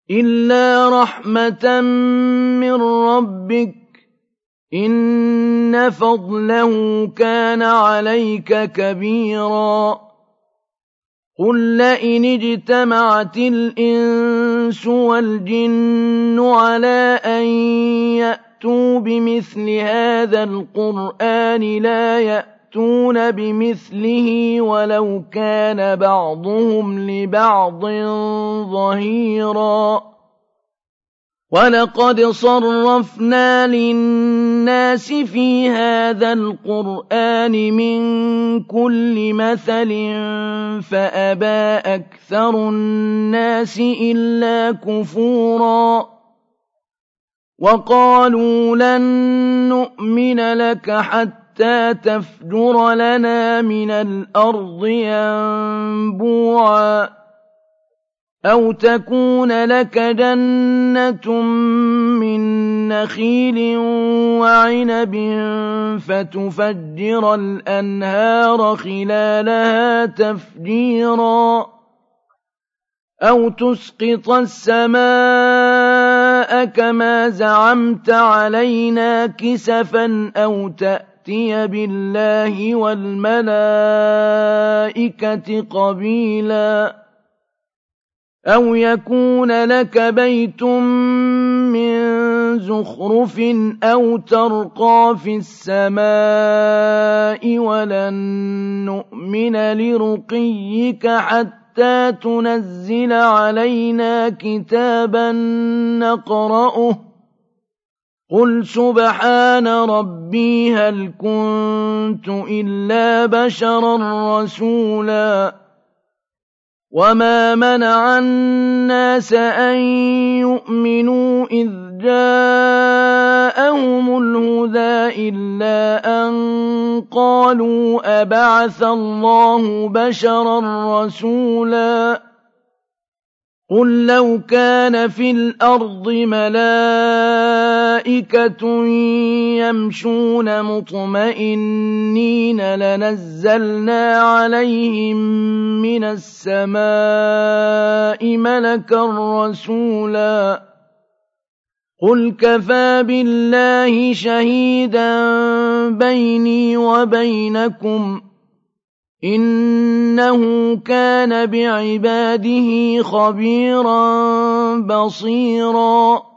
إِلَّا رَحْمَةً مِّن رَّبِّكَ ۚ إِنَّ فَضْلَهُ كَانَ عَلَيْكَ كَبِيرًا. قُل لَّئِنِ اجْتَمَعَتِ الْإِنسُ وَالْجِنُّ عَلَىٰ أَن يَأْتُوا بِمِثْلِ هَٰذَا الْقُرْآنِ لَا يَأْتُونَ بِمِثْلِهِ وَلَوْ كَانَ بَعْضُهُمْ لِبَعْضٍ ظَهِيرًا. وَلَقَدْ صَرَّفْنَا لِلنَّاسِ فِي هَٰذَا الْقُرْآنِ مِن كُلِّ مَثَلٍ فَأَبَىٰ أَكْثَرُ النَّاسِ إِلَّا كُفُورًا. وَقَالُوا لَن نُّؤْمِنَ لَكَ حَتَّىٰ تَفْجُرَ لَنَا مِنَ الْأَرْضِ يَنبُوعًا أَوْ تَكُونَ لَكَ جَنَّةٌ مِّن نَّخِيلٍ وَعِنَبٍ فَتُفَجِّرَ الْأَنْهَارَ خِلَالَهَا تَفْجِيرًا أَوْ تُسْقِطَ السَّمَاءَ كَمَا زَعَمْتَ عَلَيْنَا كِسَفًا أَوْ تَأْتِيَ بِاللَّهِ وَالْمَلَائِكَةِ قَبِيلًا أَوْ يَكُونَ لَكَ بَيْتٌ مِّن زُخْرُفٍ أَوْ تَرْقَىٰ فِي السَّمَاءِ وَلَن نُّؤْمِنَ لِرُقِيِّكَ حَتَّىٰ تُنَزِّلَ عَلَيْنَا كِتَابًا نَّقْرَؤُهُ ۗ قُلْ سُبْحَانَ رَبِّي هَلْ كُنتُ إِلَّا بَشَرًا رَّسُولًا. وَمَا مَنَعَ النَّاسَ أَن يُؤْمِنُوا إِذْ جَاءَهُمُ الْهُدَىٰ إِلَّا أَن قَالُوا أَبَعَثَ اللَّهُ بَشَرًا رَّسُولًا. قُل لَّوْ كَانَ فِي الْأَرْضِ مَلَائِكَةٌ يَمْشُونَ مُطْمَئِنِّينَ لَنَزَّلْنَا عَلَيْهِم مِّنَ السَّمَاءِ مَلَكًا رَّسُولًا. قُلْ كَفَىٰ بِاللَّهِ شَهِيدًا بَيْنِي وَبَيْنَكُمْ ۚ إِنَّهُ كَانَ بِعِبَادِهِ خَبِيرًا بَصِيرًا.